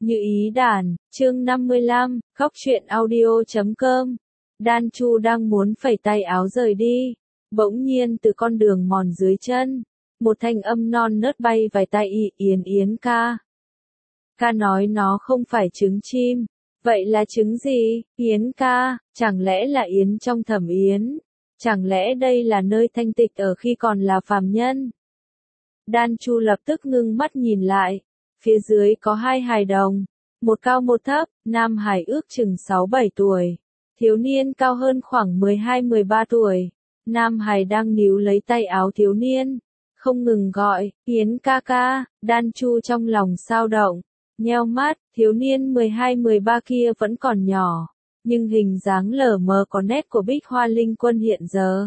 Như ý đàn, chương 55, khóc chuyện audio.com. Đan Chu đang muốn phẩy tay áo rời đi. Bỗng nhiên từ con đường mòn dưới chân, một thanh âm non nớt bay vài tai Yến Yến ca. Ca nói nó không phải trứng chim. Vậy là trứng gì, Yến ca? Chẳng lẽ là Yến trong Thẩm Yến? Chẳng lẽ đây là nơi thanh tịch ở khi còn là phàm nhân? Đan Chu lập tức ngưng mắt nhìn lại. Phía dưới có hai hài đồng, một cao một thấp, nam hài ước chừng 6-7 tuổi, thiếu niên cao hơn khoảng 12-13 tuổi. Nam hài đang níu lấy tay áo thiếu niên, không ngừng gọi, Yến ca ca. Đan Chu trong lòng xao động, nheo mắt, thiếu niên 12-13 kia vẫn còn nhỏ, nhưng hình dáng lờ mờ có nét của Bích Hoa Linh Quân hiện giờ.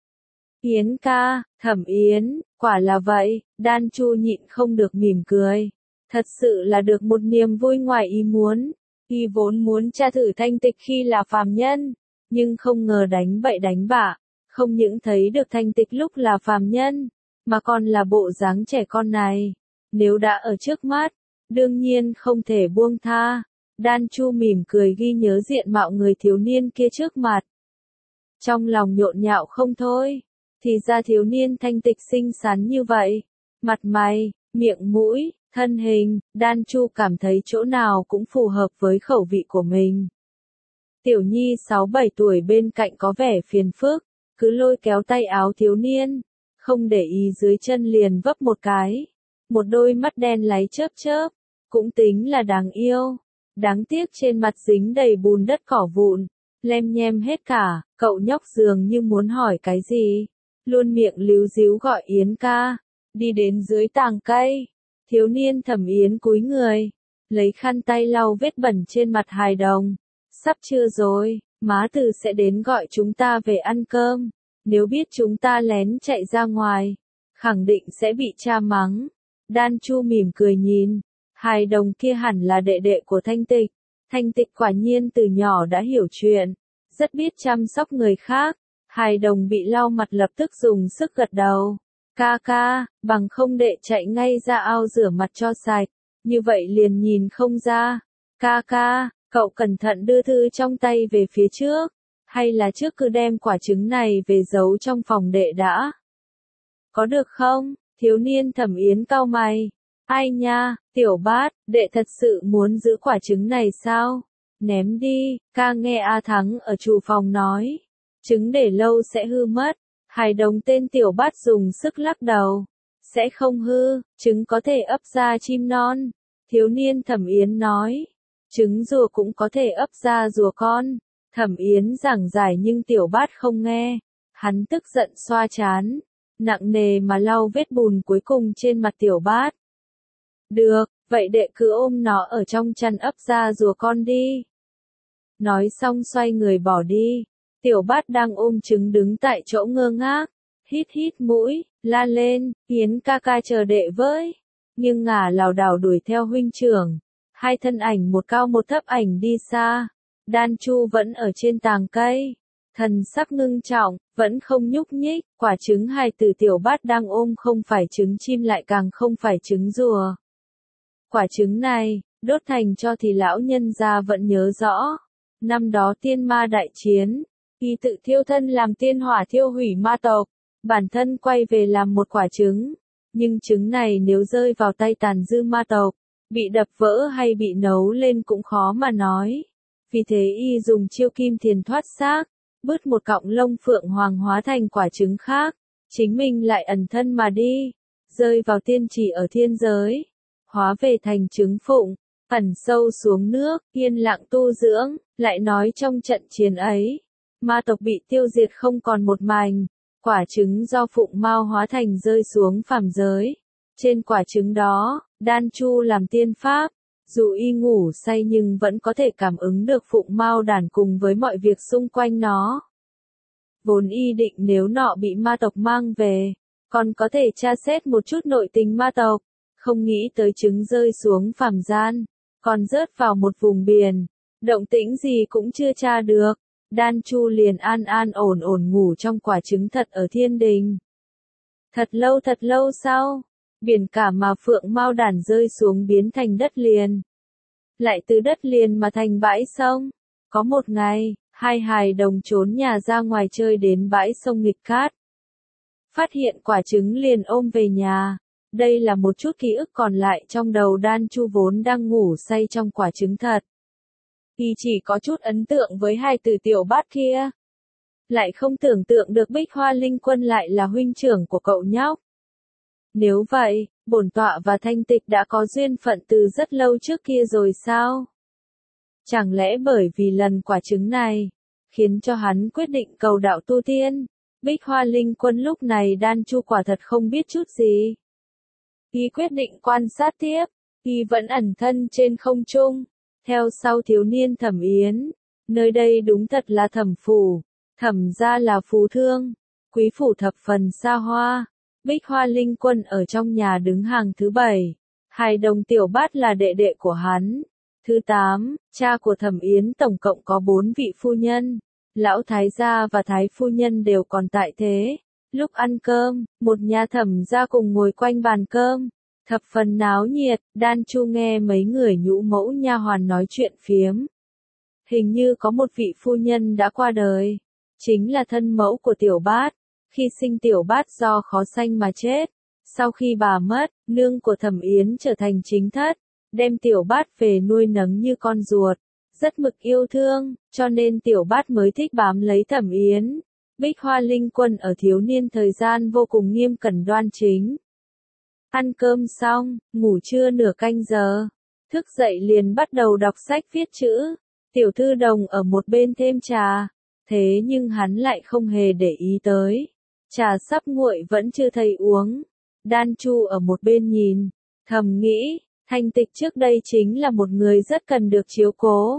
Yến ca, Thẩm Yến, quả là vậy. Đan Chu nhịn không được mỉm cười. Thật sự là được một niềm vui ngoài ý muốn. Y vốn muốn tra thử thanh tịch khi là phàm nhân, nhưng không ngờ đánh bậy đánh bạ, không những thấy được thanh tịch lúc là phàm nhân, mà còn là bộ dáng trẻ con này. Nếu đã ở trước mắt, đương nhiên không thể buông tha. Đan Chu mỉm cười ghi nhớ diện mạo người thiếu niên kia trước mặt. Trong lòng nhộn nhạo không thôi, thì ra thiếu niên thanh tịch xinh xắn như vậy. Mặt mày, miệng mũi, thân hình, Đan Chu cảm thấy chỗ nào cũng phù hợp với khẩu vị của mình. Tiểu Nhi 6-7 tuổi bên cạnh có vẻ phiền phức, cứ lôi kéo tay áo thiếu niên, không để ý dưới chân liền vấp một cái. Một đôi mắt đen láy chớp chớp, cũng tính là đáng yêu. Đáng tiếc trên mặt dính đầy bùn đất cỏ vụn, lem nhem hết cả. Cậu nhóc dường như muốn hỏi cái gì, luôn miệng líu díu gọi Yến ca. Đi đến dưới tàng cây, thiếu niên Thẩm Yến cúi người, lấy khăn tay lau vết bẩn trên mặt hài đồng. Sắp trưa rồi, má Từ sẽ đến gọi chúng ta về ăn cơm. Nếu biết chúng ta lén chạy ra ngoài, khẳng định sẽ bị cha mắng. Đan Chu mỉm cười nhìn, hài đồng kia hẳn là đệ đệ của Thanh Tịch. Thanh Tịch quả nhiên từ nhỏ đã hiểu chuyện, rất biết chăm sóc người khác. Hài đồng bị lau mặt lập tức dùng sức gật đầu. Ca ca, bằng không đệ chạy ngay ra ao rửa mặt cho sạch, như vậy liền nhìn không ra. Ca ca, cậu cẩn thận đưa thư trong tay về phía trước, hay là trước cứ đem quả trứng này về giấu trong phòng đệ đã? Có được không? Thiếu niên Thẩm Yến cau mày. Ai nha, Tiểu Bát, đệ thật sự muốn giữ quả trứng này sao? Ném đi, ca nghe A Thắng ở chủ phòng nói. Trứng để lâu sẽ hư mất. Hài đồng tên Tiểu Bát dùng sức lắc đầu. Sẽ không hư, trứng có thể ấp ra chim non. Thiếu niên Thẩm Yến nói. Trứng rùa cũng có thể ấp ra rùa con. Thẩm Yến giảng giải nhưng Tiểu Bát không nghe. Hắn tức giận xoa trán, nặng nề mà lau vết bùn cuối cùng trên mặt Tiểu Bát. Được, vậy đệ cứ ôm nó ở trong chăn ấp ra rùa con đi. Nói xong xoay người bỏ đi. Tiểu Bát đang ôm trứng đứng tại chỗ ngơ ngác, hít hít mũi, la lên, Yến ca ca chờ đệ với. Nhưng ngả lảo đảo đuổi theo huynh trưởng. Hai thân ảnh một cao một thấp ảnh đi xa. Đan Chu vẫn ở trên tàng cây, thần sắc ngưng trọng, vẫn không nhúc nhích. Quả trứng hài tử Tiểu Bát đang ôm không phải trứng chim lại càng không phải trứng rùa. Quả trứng này, đốt thành cho thì lão nhân gia vẫn nhớ rõ. Năm đó tiên ma đại chiến, y tự thiêu thân làm tiên hỏa thiêu hủy ma tộc, bản thân quay về làm một quả trứng. Nhưng trứng này nếu rơi vào tay tàn dư ma tộc, bị đập vỡ hay bị nấu lên cũng khó mà nói. Vì thế y dùng chiêu kim thiền thoát xác, bứt một cọng lông phượng hoàng hóa thành quả trứng khác, chính mình lại ẩn thân mà đi, rơi vào tiên trì ở thiên giới, hóa về thành trứng phụng, ẩn sâu xuống nước, yên lặng tu dưỡng. Lại nói trong trận chiến ấy, ma tộc bị tiêu diệt không còn một mảnh, quả trứng do phụng mao hóa thành rơi xuống phàm giới. Trên quả trứng đó, Đan Chu làm tiên pháp, dù y ngủ say nhưng vẫn có thể cảm ứng được phụng mao đàn cùng với mọi việc xung quanh nó. Vốn y định nếu nọ bị ma tộc mang về, còn có thể tra xét một chút nội tình ma tộc, không nghĩ tới trứng rơi xuống phàm gian, còn rớt vào một vùng biển, động tĩnh gì cũng chưa tra được. Đan Chu liền an an ổn ổn ngủ trong quả trứng thật ở thiên đình. Thật lâu sau, biển cả mà phượng mao đàn rơi xuống biến thành đất liền. lại từ đất liền mà thành bãi sông. Có một ngày, hai hài đồng trốn nhà ra ngoài chơi đến bãi sông nghịch cát. Phát hiện quả trứng liền ôm về nhà. Đây là một chút ký ức còn lại trong đầu Đan Chu vốn đang ngủ say trong quả trứng thật. Y chỉ có chút ấn tượng với hai từ tiểu bát kia. Lại không tưởng tượng được Bích Hoa Linh Quân lại là huynh trưởng của cậu nhóc. Nếu vậy, bổn tọa và Thanh Tịch đã có duyên phận từ rất lâu trước kia rồi sao? Chẳng lẽ bởi vì lần quả trứng này, khiến cho hắn quyết định cầu đạo tu tiên? Bích Hoa Linh Quân lúc này Đan Chu quả thật không biết chút gì. Y quyết định quan sát tiếp, y vẫn ẩn thân trên không trung, theo sau thiếu niên Thẩm Yến. Nơi đây đúng thật là Thẩm phủ, Thẩm gia là phú thương, quý phủ thập phần xa hoa. Bích Hoa Linh Quân ở trong nhà đứng hàng thứ 7, hài đồng tiểu bát là đệ đệ của hắn. Thứ 8, cha của Thẩm Yến tổng cộng có 4 vị phu nhân, lão thái gia và thái phu nhân đều còn tại thế. Lúc ăn cơm, một nhà Thẩm gia cùng ngồi quanh bàn cơm, thập phần náo nhiệt. Đan Chu nghe mấy người nhũ mẫu nha hoàn nói chuyện phiếm. Hình như có một vị phu nhân đã qua đời, chính là thân mẫu của tiểu bát. Khi sinh tiểu bát do khó sanh mà chết. Sau khi bà mất, nương của Thẩm Yến trở thành chính thất, đem tiểu bát về nuôi nấng như con ruột, rất mực yêu thương, cho nên tiểu bát mới thích bám lấy Thẩm Yến. Bích Hoa Linh Quân ở thiếu niên thời gian vô cùng nghiêm cẩn đoan chính. Ăn cơm xong, ngủ trưa nửa canh giờ, thức dậy liền bắt đầu đọc sách viết chữ. Tiểu thư đồng ở một bên thêm trà, thế nhưng hắn lại không hề để ý tới. Trà sắp nguội vẫn chưa thấy uống. Đan Chu ở một bên nhìn, thầm nghĩ, Thanh Tịch trước đây chính là một người rất cần được chiếu cố.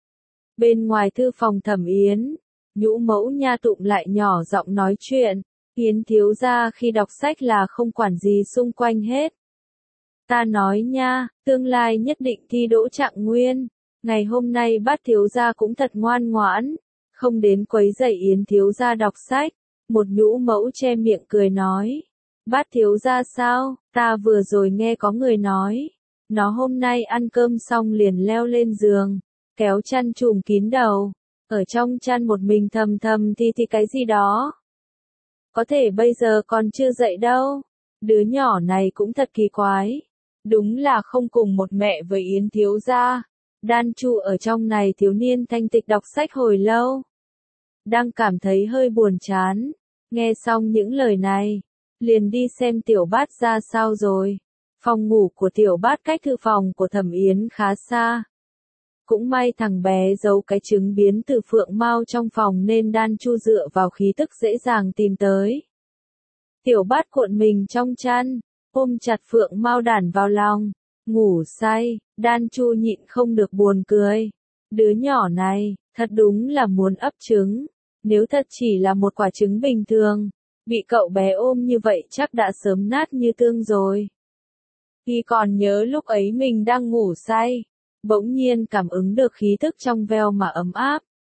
Bên ngoài thư phòng Thẩm Yến, nhũ mẫu nha tụng lại nhỏ giọng nói chuyện. Yến thiếu gia khi đọc sách là không quản gì xung quanh hết. Ta nói nha, tương lai nhất định thi đỗ trạng nguyên. Ngày hôm nay Bát thiếu gia cũng thật ngoan ngoãn, không đến quấy rầy Yến thiếu gia đọc sách. Một nhũ mẫu che miệng cười nói. Bát thiếu gia sao, ta vừa rồi nghe có người nói. Nó hôm nay ăn cơm xong liền leo lên giường, kéo chăn trùm kín đầu. Ở trong chăn một mình thầm thầm thì cái gì đó. Có thể bây giờ còn chưa dậy đâu. Đứa nhỏ này cũng thật kỳ quái. Đúng là không cùng một mẹ với Yến thiếu gia. Đan Chu ở trong này thiếu niên Thanh Tịch đọc sách hồi lâu. Đang cảm thấy hơi buồn chán. Nghe xong những lời này, liền đi xem tiểu bát ra sao rồi. Phòng ngủ của tiểu bát cách thư phòng của Thẩm Yến khá xa. Cũng may thằng bé giấu cái trứng biến từ phượng mao trong phòng nên Đan Chu dựa vào khí tức dễ dàng tìm tới. Tiểu bát cuộn mình trong chăn, ôm chặt phượng mao đản vào lòng, ngủ say. Đan Chu nhịn không được buồn cười. Đứa nhỏ này, thật đúng là muốn ấp trứng. Nếu thật chỉ là một quả trứng bình thường, bị cậu bé ôm như vậy chắc đã sớm nát như tương rồi. Khi còn nhớ lúc ấy mình đang ngủ say, bỗng nhiên cảm ứng được khí thức trong veo mà ấm áp.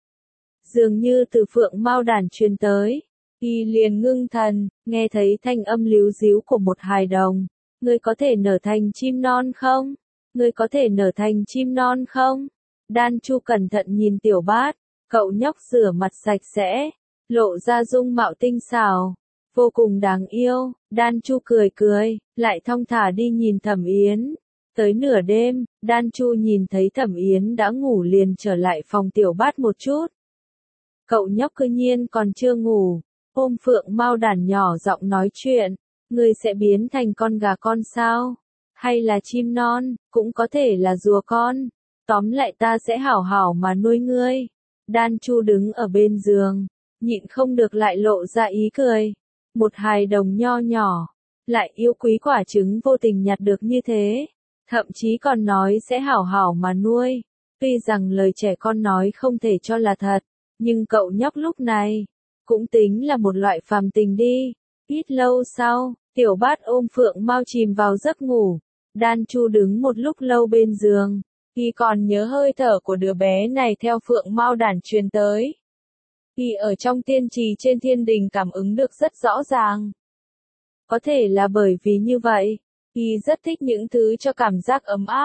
Dường như từ phượng mao đản truyền tới, y liền ngưng thần, nghe thấy thanh âm líu díu của một hài đồng. Ngươi có thể nở thành chim non không? Ngươi có thể nở thành chim non không? Đan Chu cẩn thận nhìn tiểu bát, cậu nhóc rửa mặt sạch sẽ, lộ ra dung mạo tinh xảo, vô cùng đáng yêu. Đan Chu cười cười, lại thong thả đi nhìn Thẩm Yến. Tới nửa đêm, Đan Chu nhìn thấy Thẩm Yến đã ngủ liền trở lại phòng tiểu bát một chút. Cậu nhóc cư nhiên còn chưa ngủ, ôm phượng mao đản nhỏ giọng nói chuyện. Ngươi sẽ biến thành con gà con sao? Hay là chim non, cũng có thể là rùa con. Tóm lại ta sẽ hảo hảo mà nuôi ngươi. Đan Chu đứng ở bên giường, nhịn không được lại lộ ra ý cười. Một hài đồng nho nhỏ, lại yêu quý quả trứng vô tình nhặt được như thế. Thậm chí còn nói sẽ hảo hảo mà nuôi. Tuy rằng lời trẻ con nói không thể cho là thật, nhưng cậu nhóc lúc này, cũng tính là một loại phàm tình đi. Ít lâu sau, tiểu bát ôm phượng mao chìm vào giấc ngủ. Đan Chu đứng một lúc lâu bên giường. Y còn nhớ hơi thở của đứa bé này theo phượng mao đản truyền tới. Y ở trong tiên trì trên thiên đình cảm ứng được rất rõ ràng. Có thể là bởi vì như vậy, y rất thích những thứ cho cảm giác ấm áp,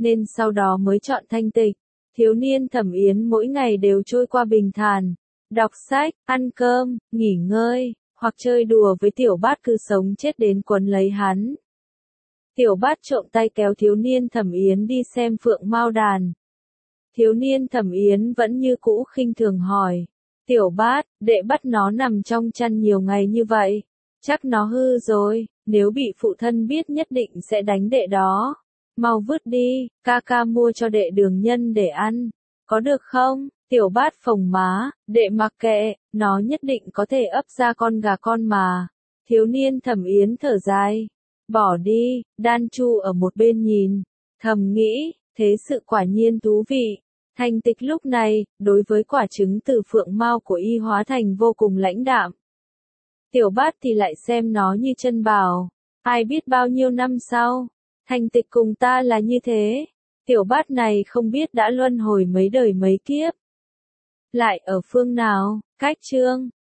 nên sau đó mới chọn thanh tịch. Thiếu niên Thẩm Yến mỗi ngày đều trôi qua bình thản, đọc sách, ăn cơm, nghỉ ngơi, hoặc chơi đùa với Tiểu Bát cứ sống chết đến quấn lấy hắn. Tiểu Bát trộm tay kéo thiếu niên Thẩm Yến đi xem Phượng Mao đàn. Thiếu niên Thẩm Yến vẫn như cũ khinh thường hỏi. Tiểu Bát, đệ bắt nó nằm trong chăn nhiều ngày như vậy. Chắc nó hư rồi, nếu bị phụ thân biết nhất định sẽ đánh đệ đó. Mau vứt đi, ca ca mua cho đệ đường nhân để ăn. Có được không? Tiểu Bát phồng má, đệ mặc kệ, nó nhất định có thể ấp ra con gà con mà. Thiếu niên Thẩm Yến thở dài. Bỏ đi, Đan Chu ở một bên nhìn. Thầm nghĩ, thế sự quả nhiên thú vị. Thanh Tịch lúc này, đối với quả trứng từ Phượng Mao của y hóa thành vô cùng lãnh đạm. Tiểu Bát thì lại xem nó như chân bảo. Ai biết bao nhiêu năm sau, Thanh Tịch cùng ta là như thế. Tiểu Bát này không biết đã luân hồi mấy đời mấy kiếp. Lại ở phương nào, cách chương